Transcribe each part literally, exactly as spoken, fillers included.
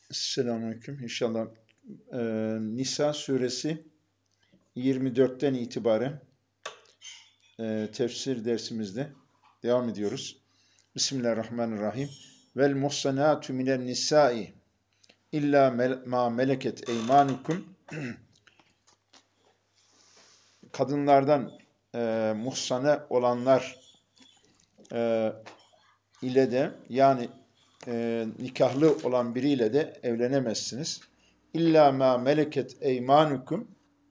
Selamünaleyküm. İnşallah e, Nisa suresi yirmi dörtten itibaren e, tefsir dersimizde devam ediyoruz. Bismillahirrahmanirrahim. Vel muhsanatu minen nisai illa mel- ma meleket eymanukum. Kadınlardan e, muhsane olanlar e, ile de yani e, nikahlı olan biriyle de evlenemezsiniz. İlla ma meleket eymanukum.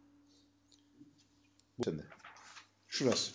Şurası.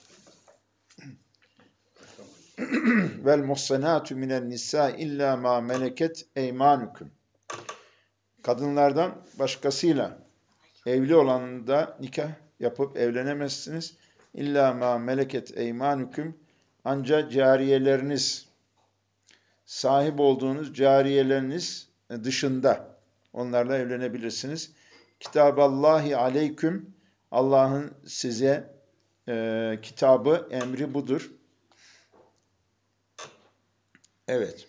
Vel muhsenatu minen nisa illa ma meleket eymanukum. Kadınlardan başkasıyla evli olan da nikah yapıp evlenemezsiniz. İlla ma meleket eymanukum. Ancak cariyeleriniz, sahip olduğunuz cariyeleriniz dışında onlarla evlenebilirsiniz. Kitaballahi aleyküm. Allah'ın size e, kitabı, emri budur. Evet.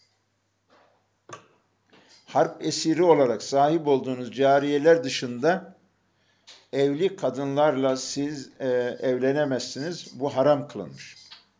Harp esiri olarak sahip olduğunuz cariyeler dışında evli kadınlarla siz e, evlenemezsiniz. Bu haram kılınmış.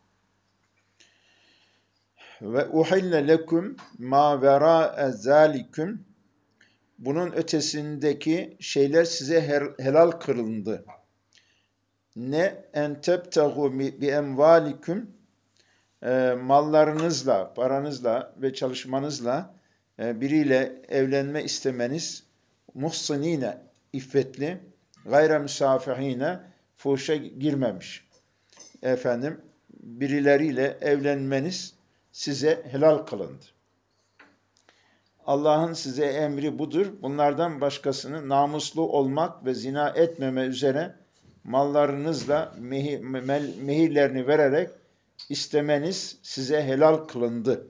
Ve uhille lekum ma vera'e zalikum. Bunun ötesindeki şeyler size her, helal kılındı. Ne en tebtagu bi emvalikum, e, mallarınızla, paranızla ve çalışmanızla e, biriyle evlenme istemeniz, muhsinine, iffetli, gayra müsafihine, fuhuşa girmemiş. Efendim, birileriyle evlenmeniz size helal kılındı. Allah'ın size emri budur. Bunlardan başkasını namuslu olmak ve zina etmeme üzere mallarınızla mehir, mehirlerini vererek istemeniz size helal kılındı.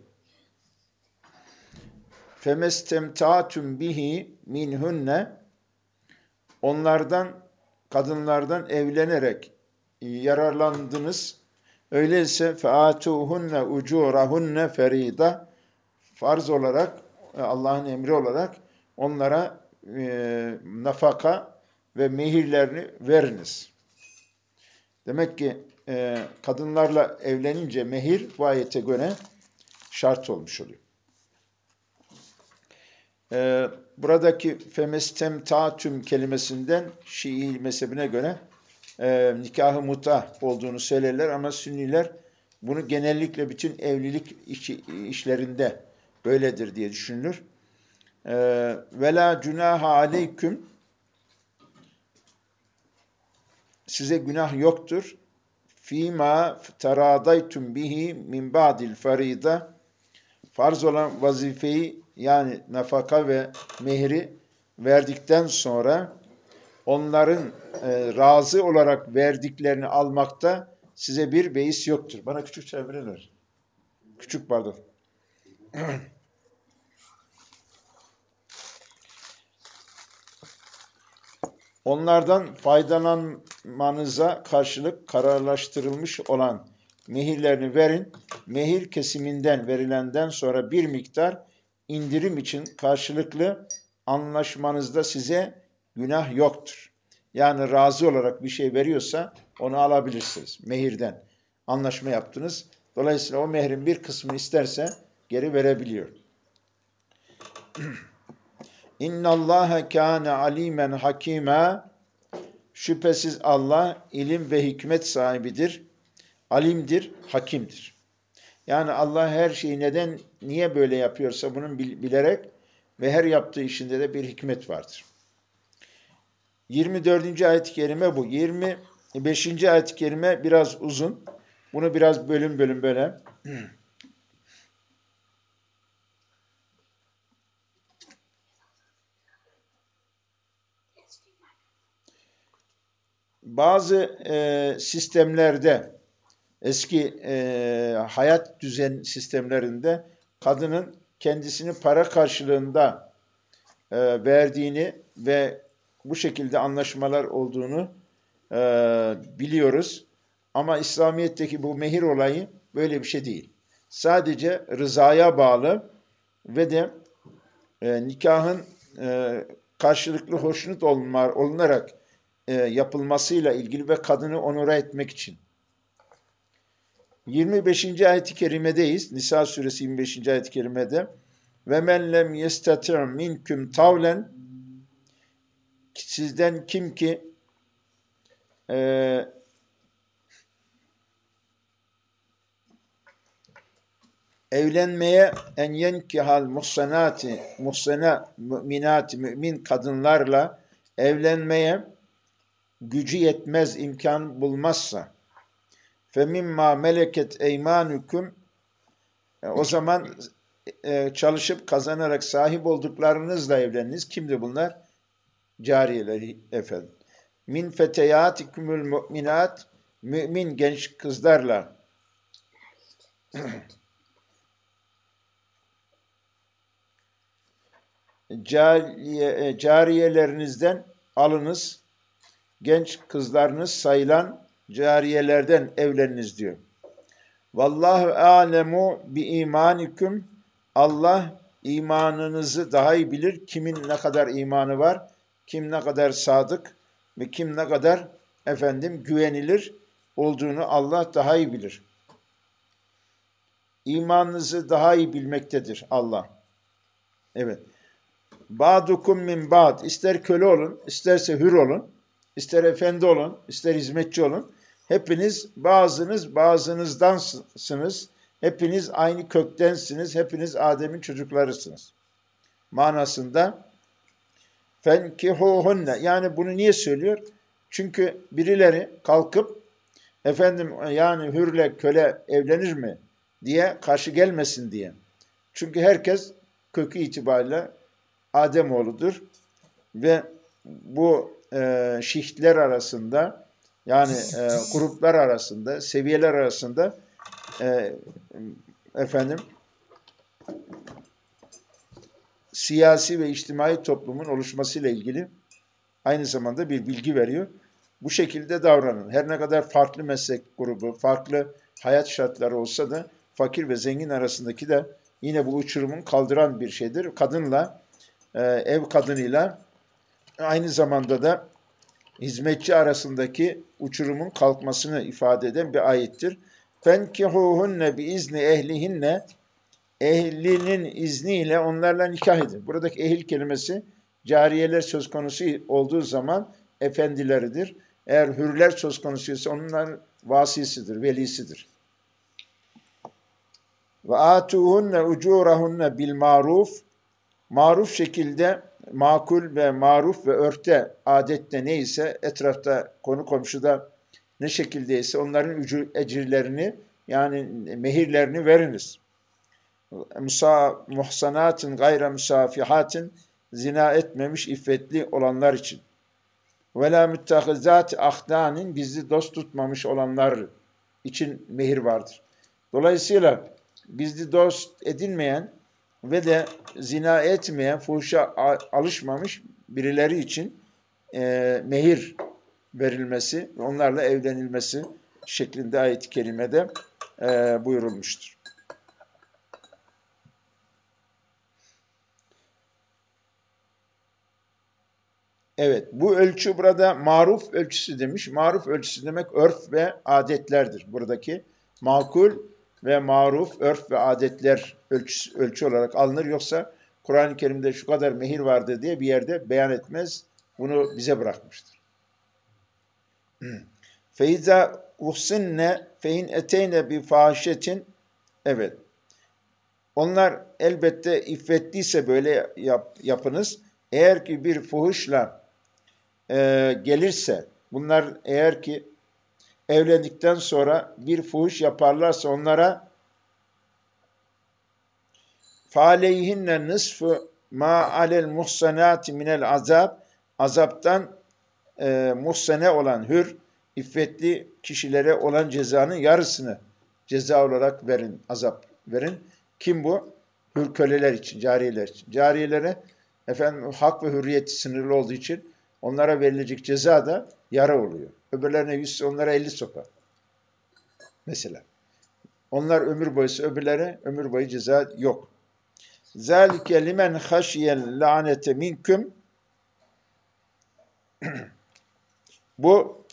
Femestemta'tum bihi minhunne, onlardan, kadınlardan evlenerek yararlandınız. Öyleyse featuhunne ucurahunne ferida, farz olarak, Allah'ın emri olarak onlara e, nafaka ve mehirlerini veriniz. Demek ki e, kadınlarla evlenince mehir bu ayete göre şart olmuş oluyor. E, buradaki femestemtatüm kelimesinden Şii mezhebine göre e, nikah-ı muta olduğunu söylerler ama Sünniler bunu genellikle bütün evlilik işi, işlerinde böyledir diye düşünülür. E, Ve la cunaha aleyküm, size günah yoktur. Fîmâ teradaytum bihi min ba'dil farida, farz olan vazifeyi yani nafaka ve mehri verdikten sonra onların e, razı olarak verdiklerini almakta size bir beis yoktur. Bana küçük çevirirler. Küçük pardon. Onlardan faydalanmanıza karşılık kararlaştırılmış olan mehirlerini verin. Mehir kesiminden verilenden sonra bir miktar indirim için karşılıklı anlaşmanızda size günah yoktur. Yani razı olarak bir şey veriyorsa onu alabilirsiniz mehirden. Anlaşma yaptınız. Dolayısıyla o mehrin bir kısmını isterse geri verebiliyor. İnna Allaha kana alimen hakima. Şüphesiz Allah ilim ve hikmet sahibidir, alimdir, hakimdir. Yani Allah her şeyi neden, niye böyle yapıyorsa bunun bilerek ve her yaptığı işinde de bir hikmet vardır. yirmi dördüncü ayet-i kerime bu. yirmi beşinci ayet-i kerime biraz uzun. Bunu biraz bölüm bölüm böyle. Bazı e, sistemlerde, eski e, hayat düzen sistemlerinde kadının kendisini para karşılığında e, verdiğini ve bu şekilde anlaşmalar olduğunu e, biliyoruz. Ama İslamiyet'teki bu mehir olayı böyle bir şey değil. Sadece rızaya bağlı ve de e, nikahın e, karşılıklı hoşnut olunma, olunarak e, yapılmasıyla ilgili ve kadını onura etmek için. yirmi beşinci ayet-i kerimedeyiz. Nisa suresi yirmi beşinci ayet-i kerimede. Ve men lem yestati' minküm tavlen, sizden kim ki e, evlenmeye en yenkihal muhsenati, muhsena müminati, mümin kadınlarla evlenmeye gücü yetmez, imkan bulmazsa femimma meleket eymanukum, o zaman e, çalışıp kazanarak sahip olduklarınızla evleniniz. Kimdi bunlar? Cariyeleri efendim. Min feteyatikumul mu'minat, mümin genç kızlarla cariye, e, cariyelerinizden alınız, genç kızlarınız sayılan cariyelerden evleniniz diyor. Vallahu alemu bi imanikum, Allah imanınızı daha iyi bilir. Kimin ne kadar imanı var, kim ne kadar sadık ve kim ne kadar efendim güvenilir olduğunu Allah daha iyi bilir. İmanınızı daha iyi bilmektedir Allah. Evet. Ba'dukum min ba'd. İster köle olun, isterse hür olun, ister efendi olun, ister hizmetçi olun. Hepiniz bazınız bazınızdansınız. Hepiniz aynı köktensiniz. Hepiniz Adem'in çocuklarısınız. Manasında fenkihuhunne. Yani bunu niye söylüyor? Çünkü birileri kalkıp efendim yani hürle köle evlenir mi diye karşı gelmesin diye. Çünkü herkes kökü itibariyle Ademoğludur ve bu e, şihtler arasında yani e, gruplar arasında, seviyeler arasında e, efendim siyasi ve içtimai toplumun oluşmasıyla ilgili aynı zamanda bir bilgi veriyor. Bu şekilde davranın. Her ne kadar farklı meslek grubu, farklı hayat şartları olsa da fakir ve zengin arasındaki de yine bu uçurumun kaldıran bir şeydir. Kadınla, e, ev kadınıyla aynı zamanda da hizmetçi arasındaki uçurumun kalkmasını ifade eden bir ayettir. فَنْكِحُوهُنَّ بِاِذْنِ ehlihinne, ehlinin izniyle onlarla nikah edin. Buradaki ehil kelimesi cariyeler söz konusu olduğu zaman efendileridir. Eğer hürler söz konusuysa onlar vasisidir, velisidir. Ve atuhunne ucurahunne bil maruf, maruf şekilde makul ve maruf ve örfte, adette neyse, etrafta, konu komşuda ne şekildeyse onların ücür, ecirlerini yani mehirlerini veriniz. Musa, muhsanatin gayra musafihatin, zina etmemiş iffetli olanlar için. Ve la müttehizat ahdanin, gizli dost tutmamış olanlar için mehir vardır. Dolayısıyla gizli dost edinmeyen ve de zina etmeyen, fuhuşa alışmamış birileri için e, mehir verilmesi, onlarla evlenilmesi şeklinde ayet-i kerimede e, buyurulmuştur. Evet, bu ölçü burada maruf ölçüsü demiş. Maruf ölçüsü demek örf ve adetlerdir. Buradaki makul ve maruf, örf ve adetler ölçüsü, ölçü olarak alınır. Yoksa Kur'an-ı Kerim'de şu kadar mehir vardı diye bir yerde beyan etmez. Bunu bize bırakmıştır. Feiza uhsinne fein eteyne bi fahişetin, evet. Onlar elbette iffetliyse böyle yap, yapınız. Eğer ki bir fuhuşla e, gelirse, bunlar eğer ki evlendikten sonra bir fuhuş yaparlarsa onlara فَعَلَيْهِنَّ نِصْفُ مَا عَلَى الْمُحْسَنَاتِ مِنَ الْعَذَابِ, azaptan e, muhsene olan, hür, iffetli kişilere olan cezanın yarısını ceza olarak verin, azap verin. Kim bu? Hür köleler için, cariyeler için. Cariyelere efendim hak ve hürriyeti sınırlı olduğu için onlara verilecek ceza da yara oluyor. Öbürlerine yüz, onlara elli sopa. Mesela. Onlar ömür boyusu, öbürlere ömür boyu ceza yok. Zalike limen haşiyel lanete minküm. Bu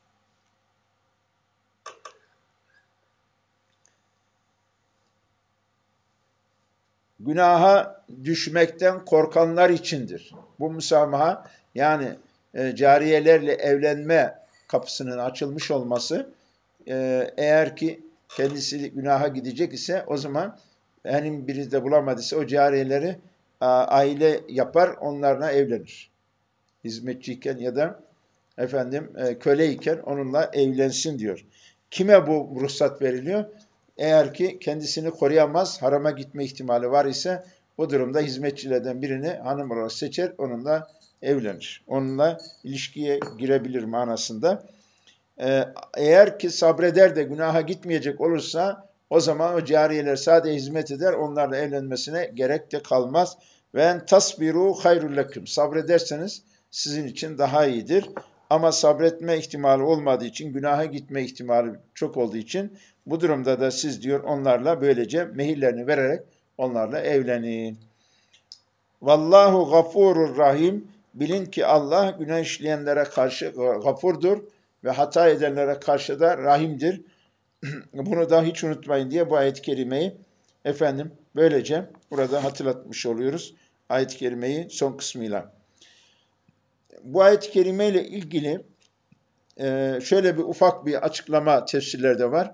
günaha düşmekten korkanlar içindir. Bu müsamaha yani e, cariyelerle evlenme kapısının açılmış olması e, eğer ki kendisi günaha gidecek ise o zaman henüz biri de bulamadıysa o cariyeleri a, aile yapar, onlarla evlenir. Hizmetçiyken ya da efendim e, köleyken onunla evlensin diyor. Kime bu ruhsat veriliyor? Eğer ki kendisini koruyamaz, harama gitme ihtimali var ise o durumda hizmetçilerden birini hanım olarak seçer, onunla evlenir. Onunla ilişkiye girebilir manasında. Ee, eğer ki sabreder de günaha gitmeyecek olursa o zaman o cariyeler sadece hizmet eder, onlarla evlenmesine gerek de kalmaz. Ve en tasbiru hayrul leküm. Sabrederseniz sizin için daha iyidir. Ama sabretme ihtimali olmadığı için, günaha gitme ihtimali çok olduğu için bu durumda da siz diyor onlarla böylece mehirlerini vererek onlarla evlenin. Vallahu gafurur rahim. Bilin ki Allah günah işleyenlere karşı gafurdur ve hata edenlere karşı da rahimdir. Bunu da hiç unutmayın diye bu ayet-i kerimeyi efendim böylece burada hatırlatmış oluyoruz. Ayet-i kerimeyi son kısmıyla. Bu ayet-i kerime ile ilgili e, şöyle bir ufak bir açıklama tefsirlerde var.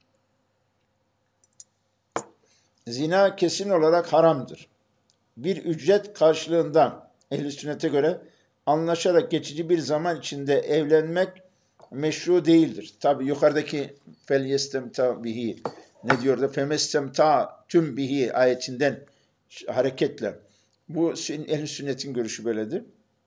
Zina kesin olarak haramdır. Bir ücret karşılığında ehl-i sünnete göre anlaşarak geçici bir zaman içinde evlenmek meşru değildir. Tabi yukarıdaki fel yestemta bihi ne diyor da femestemta tüm bihi ayetinden hareketle bu ehl-i sünnetin görüşü böyledir.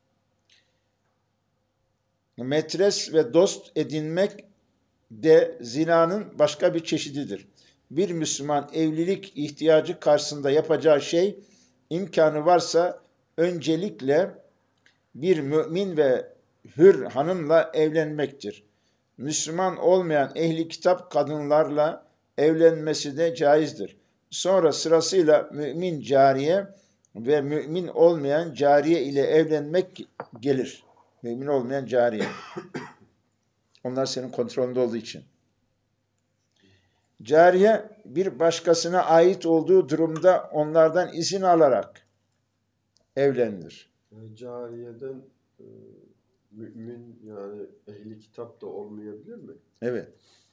Metres ve dost edinmek de zinanın başka bir çeşididir. Bir Müslüman evlilik ihtiyacı karşısında yapacağı şey imkanı varsa öncelikle bir mümin ve hür hanımla evlenmektir. Müslüman olmayan ehli kitap kadınlarla evlenmesi de caizdir. Sonra sırasıyla mümin cariye ve mümin olmayan cariye ile evlenmek gelir. Mümin olmayan cariye. Onlar senin kontrolünde olduğu için. Cariye bir başkasına ait olduğu durumda onlardan izin alarak evlenilir. Yani cariyeden e, mümin yani ehli kitap da olmayabilir mi? Evet.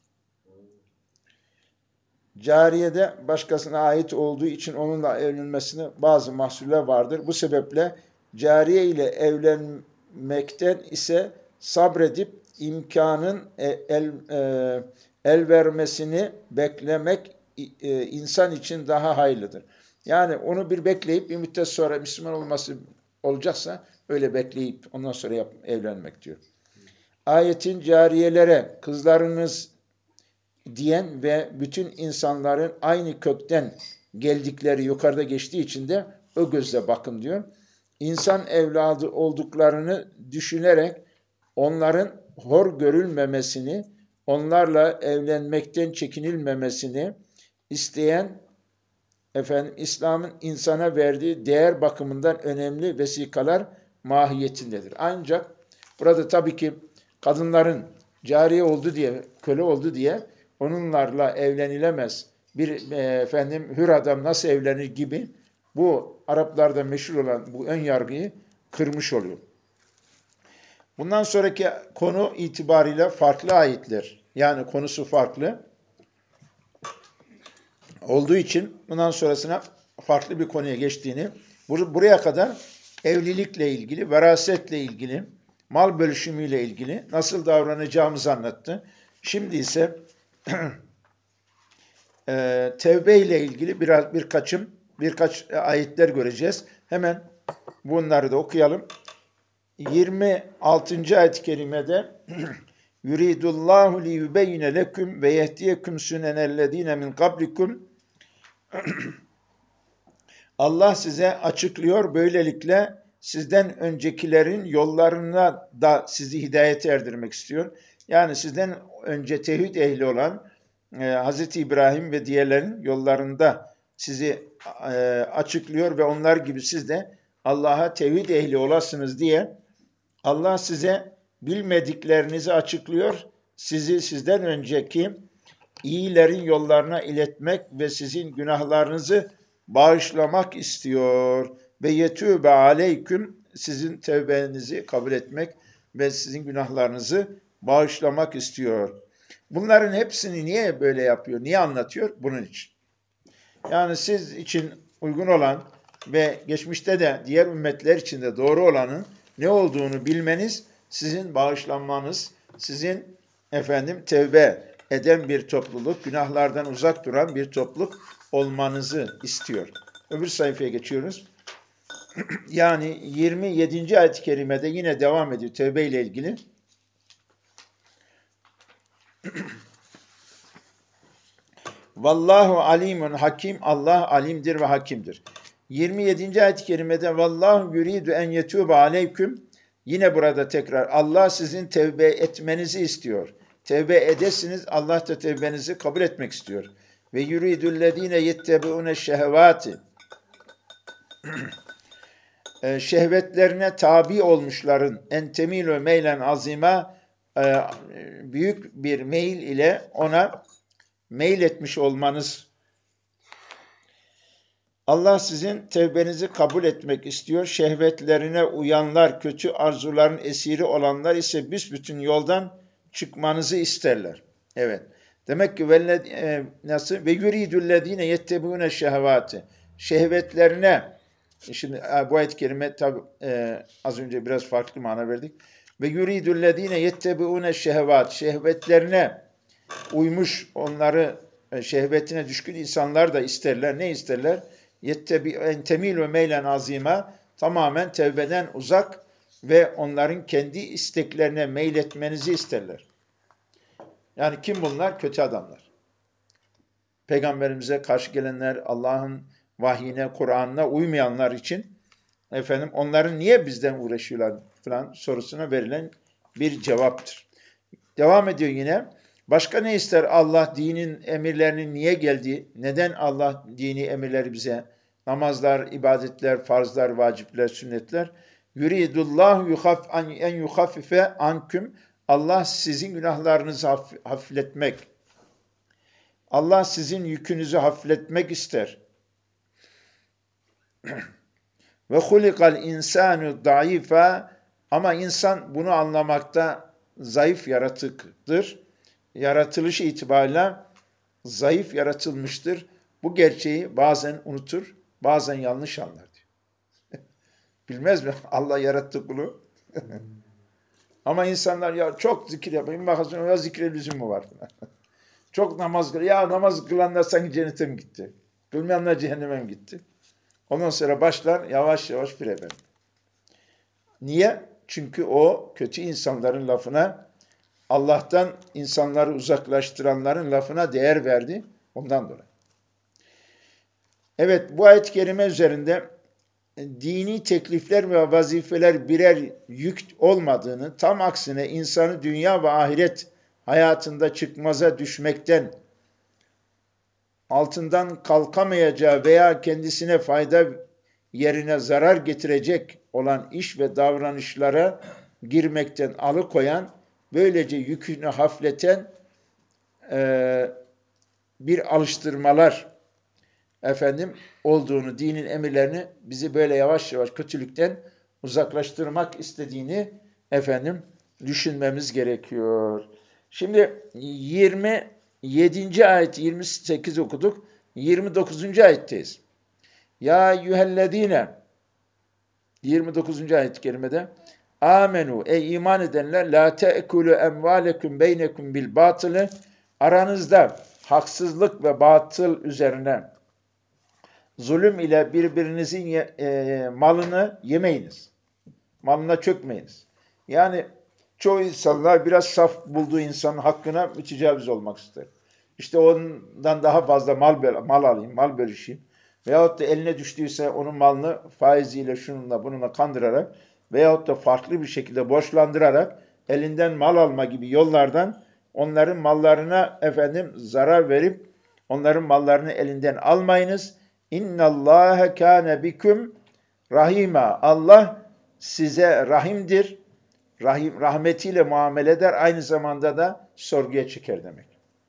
Cariyede başkasına ait olduğu için onunla evlenmesine bazı mahsuller vardır. Bu sebeple cariye ile evlenmekten ise sabredip imkanın el, el, el vermesini beklemek e, insan için daha hayırlıdır. Yani onu bir bekleyip bir müddet sonra Müslüman olması olacaksa öyle bekleyip ondan sonra yap, evlenmek diyor. Ayetin cariyelere kızlarınız diyen ve bütün insanların aynı kökten geldikleri yukarıda geçtiği için de o gözle bakın diyor. İnsan evladı olduklarını düşünerek onların hor görülmemesini, onlarla evlenmekten çekinilmemesini isteyen efendim İslam'ın insana verdiği değer bakımından önemli vesikalar mahiyetindedir. Ancak burada tabii ki kadınların cariye oldu diye, köle oldu diye onlarla evlenilemez. Bir e, efendim hür adam nasıl evlenir gibi bu Araplarda meşhur olan bu ön yargıyı kırmış oluyor. Bundan sonraki konu itibariyle farklı ayetler. Yani konusu farklı olduğu için bundan sonrasına farklı bir konuya geçtiğini, buraya kadar evlilikle ilgili, verasetle ilgili, mal bölüşümüyle ilgili nasıl davranacağımızı anlattı. Şimdi ise e, tevbe ile ilgili biraz birkaçım birkaç ayetler göreceğiz. Hemen bunları da okuyalım. yirmi altıncı ayet-i kerimede yuridullahu li yubeyyine leküm ve yehdiyekum sunenellezine min kablikum. Allah size açıklıyor, böylelikle sizden öncekilerin yollarına da sizi hidayete erdirmek istiyor. Yani sizden önce tevhid ehli olan e, Hazreti İbrahim ve diğerlerin yollarında sizi e, açıklıyor ve onlar gibi siz de Allah'a tevhid ehli olasınız diye Allah size bilmediklerinizi açıklıyor. Sizi sizden önceki iyilerin yollarına iletmek ve sizin günahlarınızı bağışlamak istiyor. Ve yetûbe aleyküm, sizin tevbenizi kabul etmek ve sizin günahlarınızı bağışlamak istiyor. Bunların hepsini niye böyle yapıyor, niye anlatıyor? Bunun için. Yani siz için uygun olan ve geçmişte de diğer ümmetler için de doğru olanın ne olduğunu bilmeniz, sizin bağışlanmanız, sizin efendim tevbe eden bir topluluk, günahlardan uzak duran bir topluluk olmanızı istiyor. Öbür sayfaya geçiyoruz. Yani yirmi yedinci ayet-i kerimede yine devam ediyor tevbe ile ilgili. Vallahu alimun hakim, Allah alimdir ve hakimdir. yirmi yedinci ayet-i kerimede vallahu yuridu en yetûbe aleyküm, yine burada tekrar Allah sizin tevbe etmenizi istiyor. Tevbe edesiniz, Allah da tevbenizi kabul etmek istiyor. Ve yuridüllezîne yettebi'ûne şehevâti, şehvetlerine tabi olmuşların en temilü meylen azima, büyük bir meyil ile ona meyil etmiş olmanız. Allah sizin tevbenizi kabul etmek istiyor. Şehvetlerine uyanlar, kötü arzuların esiri olanlar ise büsbütün yoldan çıkmanızı isterler. Evet. Demek ki velled, e, nasıl? Ve yuridüllezine yettebiune şehvati. Şehvetlerine, şimdi bu ayet-i kerime tabi e, az önce biraz farklı mana verdik. Ve yuridüllezine yettebiune şehvat. Şehvetlerine uymuş, onları şehvetine düşkün insanlar da isterler. Ne isterler? Yettebi en temilü meylen azima, tamamen tevbeden uzak ve onların kendi isteklerine meyletmenizi isterler. Yani kim bunlar? Kötü adamlar. Peygamberimize karşı gelenler, Allah'ın vahyine, Kur'an'ına uymayanlar için efendim onların niye bizden uğraşıyorlar falan sorusuna verilen bir cevaptır. Devam ediyor yine. Başka ne ister Allah dinin emirlerinin niye geldiği? Neden Allah dini emirleri bize? Namazlar, ibadetler, farzlar, vacipler, sünnetler. Yuridullahu yuhaf en yuhaffife anküm. Allah sizin günahlarınızı hafifletmek. Allah sizin yükünüzü hafifletmek ister. Ve hulikal insanu daifa, ama insan bunu anlamakta zayıf yaratıktır. Yaratılış itibariyle zayıf yaratılmıştır. Bu gerçeği bazen unutur, bazen yanlış anlar diyor. Bilmez mi? Allah yarattı kulu. Ama insanlar ya çok zikir yapıyor. Bakıyorsun ya zikre lüzumu var. Çok namaz kılıyor. Ya namaz kılanlar sanki cennete mi gitti? Kılmayanlar cehenneme mi gitti? Ondan sonra başlar yavaş yavaş fire verir. Niye? Çünkü o kötü insanların lafına, Allah'tan insanları uzaklaştıranların lafına değer verdi. Ondan dolayı. Evet, bu ayet-i kerime üzerinde dini teklifler ve vazifeler birer yük olmadığını, tam aksine insanı dünya ve ahiret hayatında çıkmaza düşmekten, altından kalkamayacağı veya kendisine fayda yerine zarar getirecek olan iş ve davranışlara girmekten alıkoyan, böylece yükünü hafifleten e, bir alıştırmalar efendim olduğunu, dinin emirlerini bizi böyle yavaş yavaş kötülükten uzaklaştırmak istediğini efendim düşünmemiz gerekiyor. Şimdi yirmi yedinci ayet, yirmi sekiz okuduk. yirmi dokuzuncu ayetteyiz. Ya eyyühellezine, yirmi dokuzuncu ayet-i kerimede amenu, ey iman edenler, la te'kulu emvalekum beynekum bil batılı, aranızda haksızlık ve batıl üzerine zulüm ile birbirinizin ye, e, malını yemeyiniz. Malına çökmeyiniz. Yani çoğu insanlar biraz saf bulduğu insanın hakkına mütecavüz olmak ister. İşte ondan daha fazla mal, mal alayım, mal bölüşeyim. Veyahut da eline düştüyse onun malını faiziyle, şununla, bununla kandırarak veyahut da farklı bir şekilde borçlandırarak elinden mal alma gibi yollardan onların mallarına efendim zarar verip onların mallarını elinden almayınız. İnnallâhe kâne biküm rahîmâ. Allah size rahimdir. Rahim, rahmetiyle muamele eder. Aynı zamanda da sorguya çeker demek.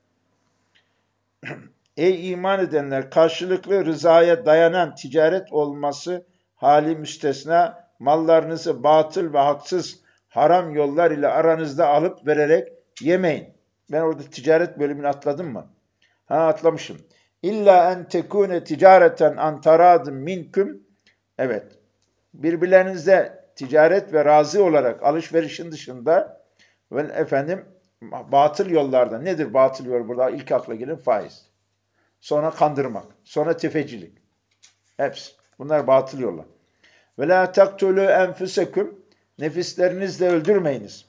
Ey iman edenler, karşılıklı rızaya dayanan ticaret olması hali müstesna, mallarınızı batıl ve haksız haram yollar ile aranızda alıp vererek yemeyin. Ben orada ticaret bölümünü atladım mı? Ha, atlamışım. İlla en tekune ticareten an taradın minküm. Evet. Birbirlerinize ticaret ve razı olarak alışverişin dışında ve efendim batıl yollarda, nedir batıl yol burada? İlk akla gelen faiz. Sonra kandırmak. Sonra tefecilik. Hepsi. Bunlar batıl yollar. Ve la taktulu enfusekum. Nefislerinizle öldürmeyiniz.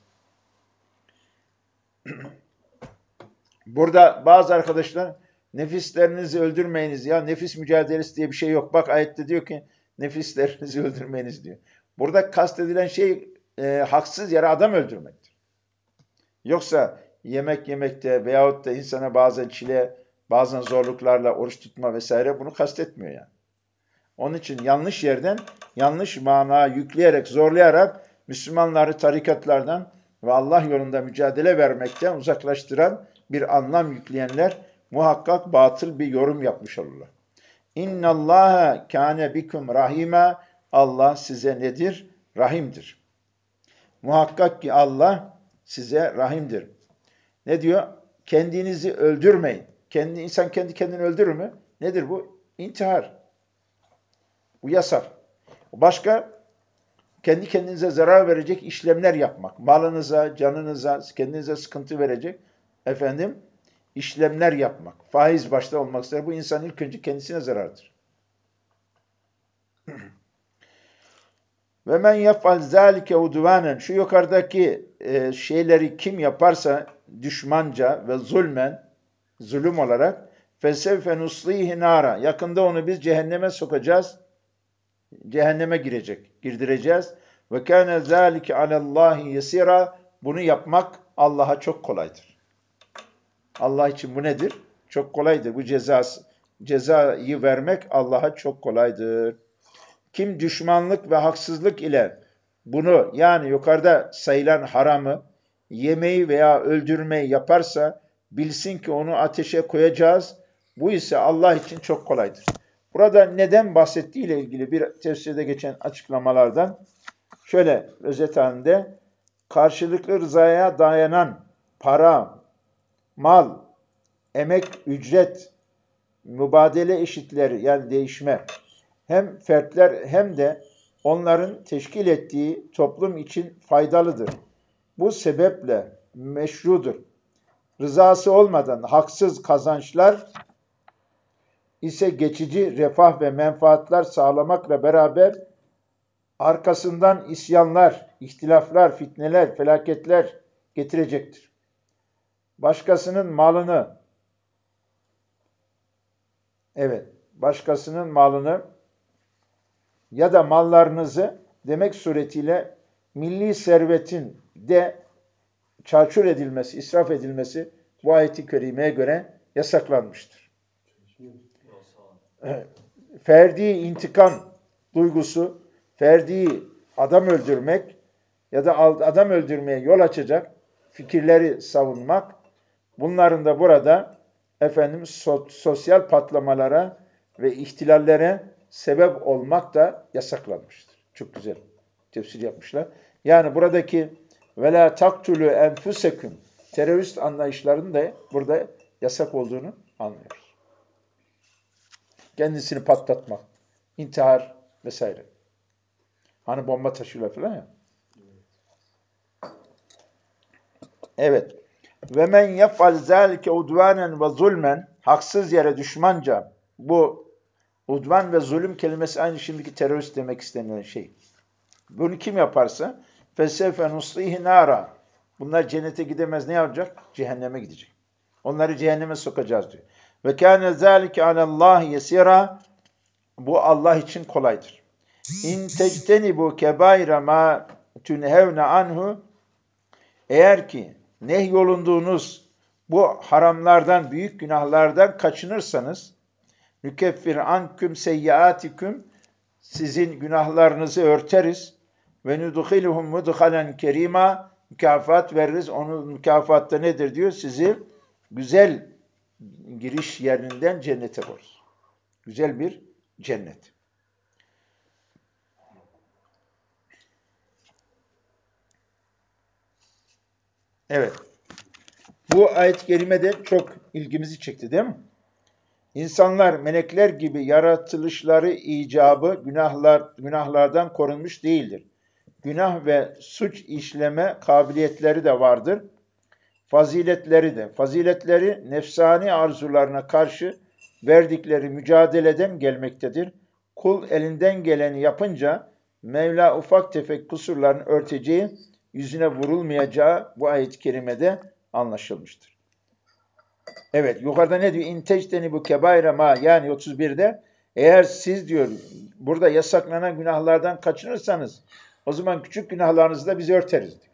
Burada bazı arkadaşlar nefislerinizi öldürmeyiniz ya. Nefis mücadelesi diye bir şey yok. Bak ayette diyor ki nefislerinizi öldürmeyiniz diyor. Burada kastedilen şey e, haksız yere adam öldürmektir. Yoksa yemek yemekte veyahut da insana bazen çile, bazen zorluklarla oruç tutma vesaire bunu kastetmiyor yani. Onun için yanlış yerden yanlış mana yükleyerek, zorlayarak Müslümanları tarikatlardan ve Allah yolunda mücadele vermekten uzaklaştıran bir anlam yükleyenler muhakkak batıl bir yorum yapmış olurlar. İnna Allaha kâne bikum rahîmâ. Allah size nedir? Rahimdir. Muhakkak ki Allah size rahimdir. Ne diyor? Kendinizi öldürmeyin. Kendi insan kendi kendini öldürür mü? Nedir bu? İntihar. Bu yasak. Başka kendi kendinize zarar verecek işlemler yapmak. Malınıza, canınıza, kendinize sıkıntı verecek efendim işlemler yapmak. Faiz başta olmak üzere bu insan ilk önce kendisine zarardır. Ve men yef'al zâlike udvânen. Şu yukarıdaki e, şeyleri kim yaparsa düşmanca ve zulmen, zulüm olarak fesevfe nuslîhi nâra. Yakında onu biz cehenneme sokacağız. Cehenneme girecek, girdireceğiz. Ve kâne zâlike alallâhi yesîrâ. Bunu yapmak Allah'a çok kolaydır. Allah için bu nedir? Çok kolaydır. Bu cezası, cezayı vermek Allah'a çok kolaydır. Kim düşmanlık ve haksızlık ile bunu yani yukarıda sayılan haramı, yemeği veya öldürmeyi yaparsa bilsin ki onu ateşe koyacağız. Bu ise Allah için çok kolaydır. Burada neden bahsettiği ile ilgili bir tefsirde geçen açıklamalardan şöyle özet halinde karşılıklı rızaya dayanan para, mal, emek, ücret, mübadele eşitleri yani değişme hem fertler hem de onların teşkil ettiği toplum için faydalıdır. Bu sebeple meşrudur. Rızası olmadan haksız kazançlar ise geçici refah ve menfaatler sağlamakla beraber arkasından isyanlar, ihtilaflar, fitneler, felaketler getirecektir. Başkasının malını, evet, başkasının malını ya da mallarınızı demek suretiyle milli servetin de çarçur edilmesi, israf edilmesi bu ayet-i kerimeye göre yasaklanmıştır. Ferdi intikam duygusu, ferdi adam öldürmek ya da adam öldürmeye yol açacak fikirleri savunmak, bunların da burada efendim so- sosyal patlamalara ve ihtilallere sebep olmak da yasaklanmıştır. Çok güzel tefsir yapmışlar. Yani buradaki vela taktulu enfusekum terörist anlayışlarının da burada yasak olduğunu anlıyoruz. Kendisini patlatmak, intihar vesaire. Hani bomba taşıyorlar falan ya. Evet. Ve men yef'al zâlike udvânen ve zulmen haksız yere düşmanca bu udvan ve zulüm kelimesi aynı şimdiki terörist demek istenilen şey. Bunu kim yaparsa fesevfe nuslihi nâra. Bunlar cennete gidemez ne yapacak? Cehenneme gidecek. Onları cehenneme sokacağız diyor. Ve kâne zâlike alallâhi yesîrâ. Bu Allah için kolaydır. İn tectenibu kebaire ma tunhevne anhu. Eğer ki nehyolunduğunuz bu haramlardan, büyük günahlardan kaçınırsanız Nükeffir anküm seyyiatikum, sizin günahlarınızı örteriz. Ve nudkhiluhum mudhalen kerima, mükafat veririz. Onun mükafatı nedir diyor? Sizi güzel giriş yerinden cennete koyarız. Güzel bir cennet. Evet. Bu ayet-i kerime de çok ilgimizi çekti değil mi? İnsanlar melekler gibi yaratılışları icabı günahlar günahlardan korunmuş değildir. Günah ve suç işleme kabiliyetleri de vardır. Faziletleri de. Faziletleri nefsani arzularına karşı verdikleri mücadeleden gelmektedir. Kul elinden geleni yapınca Mevla ufak tefek kusurların örteceği, yüzüne vurulmayacağı bu ayet-i kerimede anlaşılmıştır. Evet, yukarıda ne diyor? İntecteni bu kebaire ma, yani otuz birde eğer siz diyor burada yasaklanan günahlardan kaçınırsanız o zaman küçük günahlarınızı da biz örteriz diyor.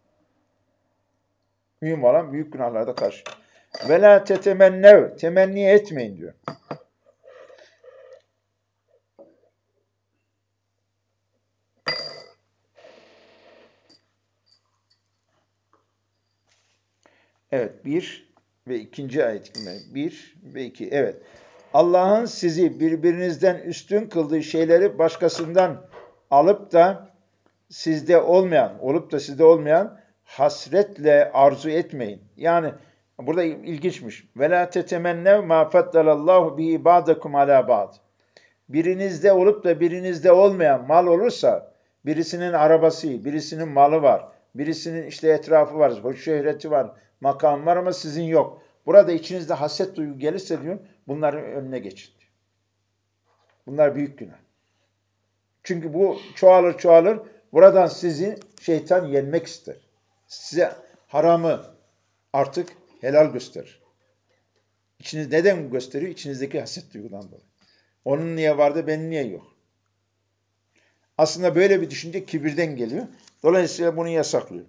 Mühim olan büyük günahlarda karşı. Ve la tetemennev, temenni etmeyin diyor. Evet, bir ve ikinci ayet. Bir ve iki. Evet. Allah'ın sizi birbirinizden üstün kıldığı şeyleri başkasından alıp da sizde olmayan, olup da sizde olmayan hasretle arzu etmeyin. Yani burada ilginçmiş. Ve la tetemennev ma faddalallahu bihi ba'dakum ala ba'd. Birinizde olup da birinizde olmayan mal olursa, birisinin arabası, birisinin malı var, birisinin işte etrafı var, hoş şöhreti var, makam var ama sizin yok. Burada içinizde haset duygu gelirse diyor, bunların önüne geçin diyor. Bunlar büyük günah. Çünkü bu çoğalır çoğalır, buradan sizi şeytan yenmek ister. Size haramı artık helal gösterir. İçiniz neden gösteriyor? İçinizdeki haset duygudan dolayı. Onun niye vardı, benim niye yok? Aslında böyle bir düşünce kibirden geliyor. Dolayısıyla bunu yasaklıyor.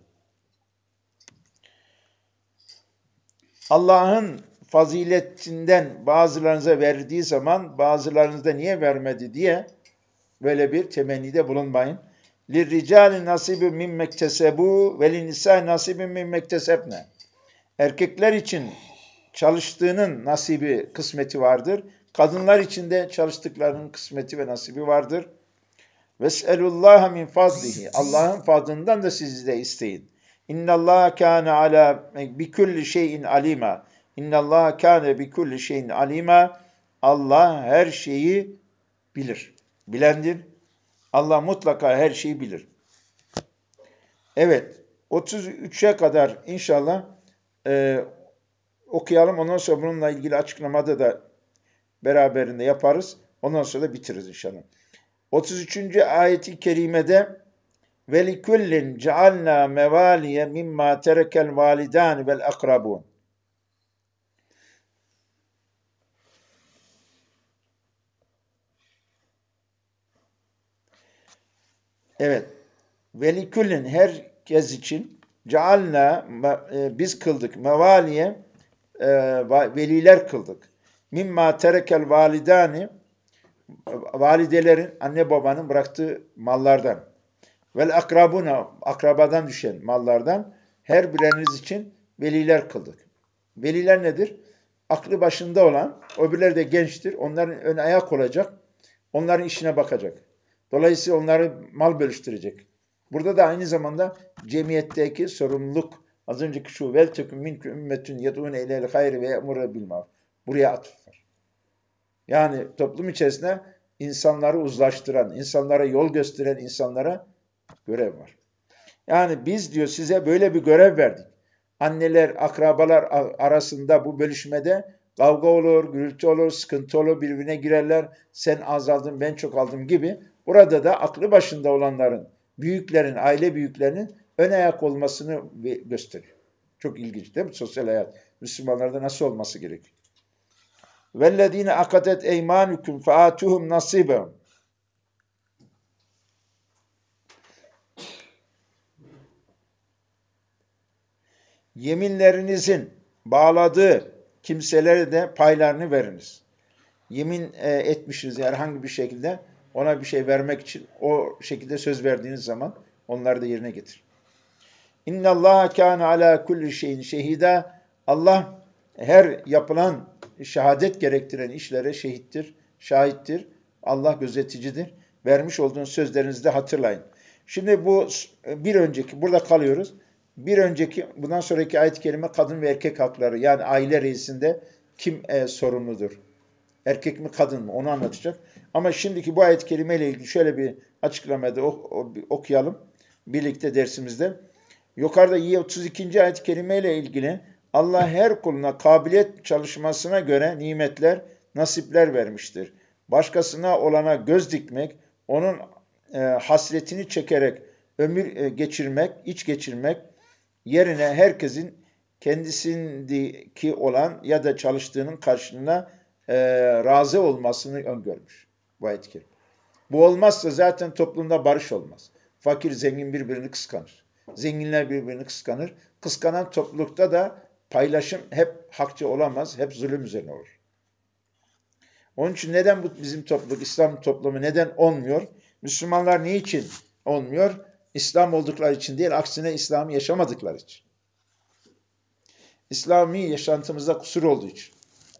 Allah'ın faziletinden bazılarınıza verdiği zaman bazılarınıza niye vermedi diye böyle bir temennide bulunmayın. لِلْرِجَالِ نَصِبٌ مِنْ مَكْتَسَبُوا وَلِنِسَاءِ نَصِبٌ مِنْ مَكْتَسَبْنَا. Erkekler için çalıştığının nasibi, kısmeti vardır. Kadınlar için de çalıştıklarının kısmeti ve nasibi vardır. Ves'elullaha min fadlihi. Allah'ın fadlından da siz de isteyin. İnnallaha kâne ala bikulli şeyin alima. İnnallaha kâne bikulli şeyin alima. Allah her şeyi bilir. Bilendir. Allah mutlaka her şeyi bilir. Evet, otuz üçe kadar inşallah e, okuyalım. Ondan sonra bununla ilgili açıklamada da beraberinde yaparız. Ondan sonra da bitiririz inşallah. otuz üçüncü ayeti kerimede وَلِكُلِّنْ جَعَلْنَا مَوَالِيَ مِمَّا تَرَكَ الْوَالِدَانِ وَالْاَقْرَبُونَ. Evet. وَلِكُلِّنْ herkes için cealna biz kıldık mevaliye e, veliler kıldık. Mimma terekel validani validelerin anne babanın bıraktığı mallardan vel akrabuna akrabadan düşen mallardan her biriniz için veliler kıldık. Veliler nedir? Aklı başında olan, öbürleri de gençtir. Onların ön ayak olacak. Onların işine bakacak. Dolayısıyla onları mal bölüştürecek. Burada da aynı zamanda cemiyetteki sorumluluk, az önceki şu vel tekun minkum ümmetun yed'un ileyl hayri ve ye'muru bil maruf. Buraya atıf var. Yani toplum içerisinde insanları uzlaştıran, insanlara yol gösteren insanlara görev var. Yani biz diyor size böyle bir görev verdik. Anneler, akrabalar arasında bu bölüşmede kavga olur, gürültü olur, sıkıntı olur, birbirine girerler. Sen az aldın, ben çok aldım gibi. Burada da aklı başında olanların, büyüklerin, aile büyüklerinin ön ayak olmasını gösteriyor. Çok ilginç değil mi? Sosyal hayat. Müslümanlarda nasıl olması gerekiyor? وَالَّذ۪ينَ اَقَدَتْ اَيْمَانُكُمْ فَآتُهُمْ نَصِيبًا. Yeminlerinizin bağladığı kimselere de paylarını veriniz. yemin e, etmişsiniz herhangi bir şekilde ona bir şey vermek için o şekilde söz verdiğiniz zaman onları da yerine getir. İnna Allah kana ala kulli şeyin şehida. Allah her yapılan şehadet gerektiren işlere şehittir, şahittir. Allah gözeticidir. Vermiş olduğunuz sözlerinizi de hatırlayın. Şimdi bu bir önceki, burada kalıyoruz. Bir önceki, bundan sonraki ayet-i kerime kadın ve erkek hakları. Yani aile reisinde kim e, sorumludur? Erkek mi kadın mı? Onu anlatacak. Ama şimdiki bu ayet-i kerime ile ilgili şöyle bir açıklamada okuyalım. Birlikte dersimizde. Yukarıda otuz ikinci ayet-i kerime ile ilgili Allah her kuluna kabiliyet çalışmasına göre nimetler, nasipler vermiştir. Başkasına olana göz dikmek, onun e, hasretini çekerek ömür e, geçirmek, iç geçirmek yerine herkesin kendisindeki olan ya da çalıştığının karşılığına e, razı olmasını öngörmüş bu ayet-i kerime. Bu olmazsa zaten toplumda barış olmaz. Fakir zengin birbirini kıskanır. Zenginler birbirini kıskanır. Kıskanan toplulukta da paylaşım hep hakçı olamaz, hep zulüm üzerine olur. Onun için neden bu bizim topluluk, İslam toplumu neden olmuyor? Müslümanlar niçin olmuyor? İslam oldukları için değil, aksine İslam'ı yaşamadıkları için. İslami yaşantımızda kusur olduğu için.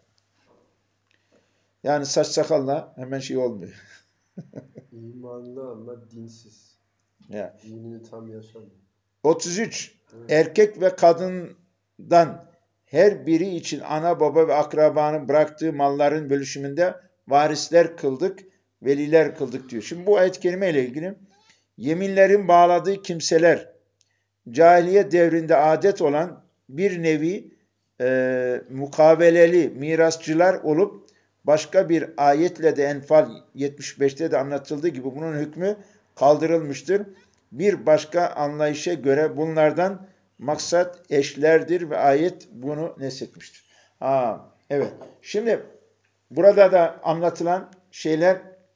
Yani saç sakalla hemen şey olmuyor. İmanlı ama dinsiz. Ya. Dinini tam yaşamıyor. otuz üç. Evet. Erkek ve kadından her biri için ana baba ve akrabanın bıraktığı malların bölüşümünde varisler kıldık, veliler kıldık diyor. Şimdi bu ayet-i kerime ile ilgili yeminlerin bağladığı kimseler cahiliye devrinde adet olan bir nevi e, mukaveleli mirasçılar olup başka bir ayetle de Enfal yetmiş beşte de anlatıldığı gibi bunun hükmü kaldırılmıştır. Bir başka anlayışa göre bunlardan maksat eşlerdir ve ayet bunu neshetmiştir. Ha, evet. Şimdi burada da anlatılan şeyler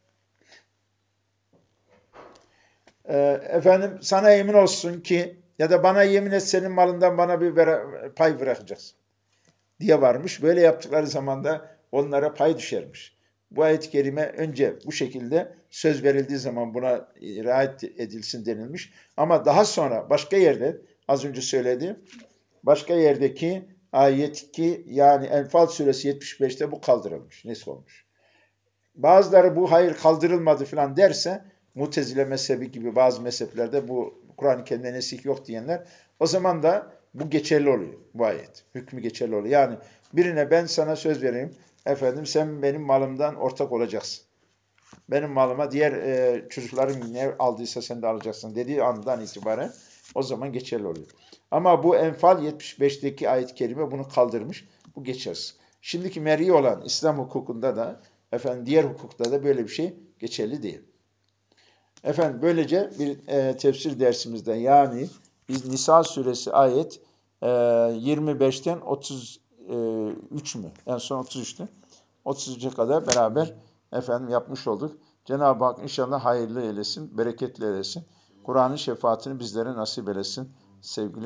e, efendim sana yemin olsun ki ya da bana yemin et senin malından bana bir pay bırakacaksın diye varmış. Böyle yaptıkları zaman da onlara pay düşermiş. Bu ayet-i kerime önce bu şekilde söz verildiği zaman buna riayet edilsin denilmiş. Ama daha sonra başka yerde az önce söyledi başka yerdeki ayet ki yani Enfal suresi yetmiş beşte bu kaldırılmış. Nesi olmuş? Bazıları bu hayır kaldırılmadı falan derse Mutezile mezhebi gibi bazı mezheplerde bu Kur'an-ı Kerim'de nesih yok diyenler o zaman da bu geçerli oluyor bu ayet. Hükmü geçerli oluyor. Yani birine ben sana söz vereyim efendim sen benim malımdan ortak olacaksın. Benim malıma diğer e, çocuklarım ne aldıysa sen de alacaksın dediği andan itibaren o zaman geçerli oluyor. Ama bu Enfal yetmiş beşteki ayet-i kerime bunu kaldırmış. Bu geçersiz. Şimdiki mer'i olan İslam hukukunda da efendim diğer hukukta da böyle bir şey geçerli değil. Efendim böylece bir e, tefsir dersimizde yani biz Nisa suresi ayet e, yirmi beşten otuz üç mü? En son otuz üçtü. otuz üçe kadar beraber efendim yapmış olduk. Cenab-ı Hak inşallah hayırlı eylesin, bereketli eylesin. Kur'an'ın şefaatini bizlere nasip eylesin. Sevgili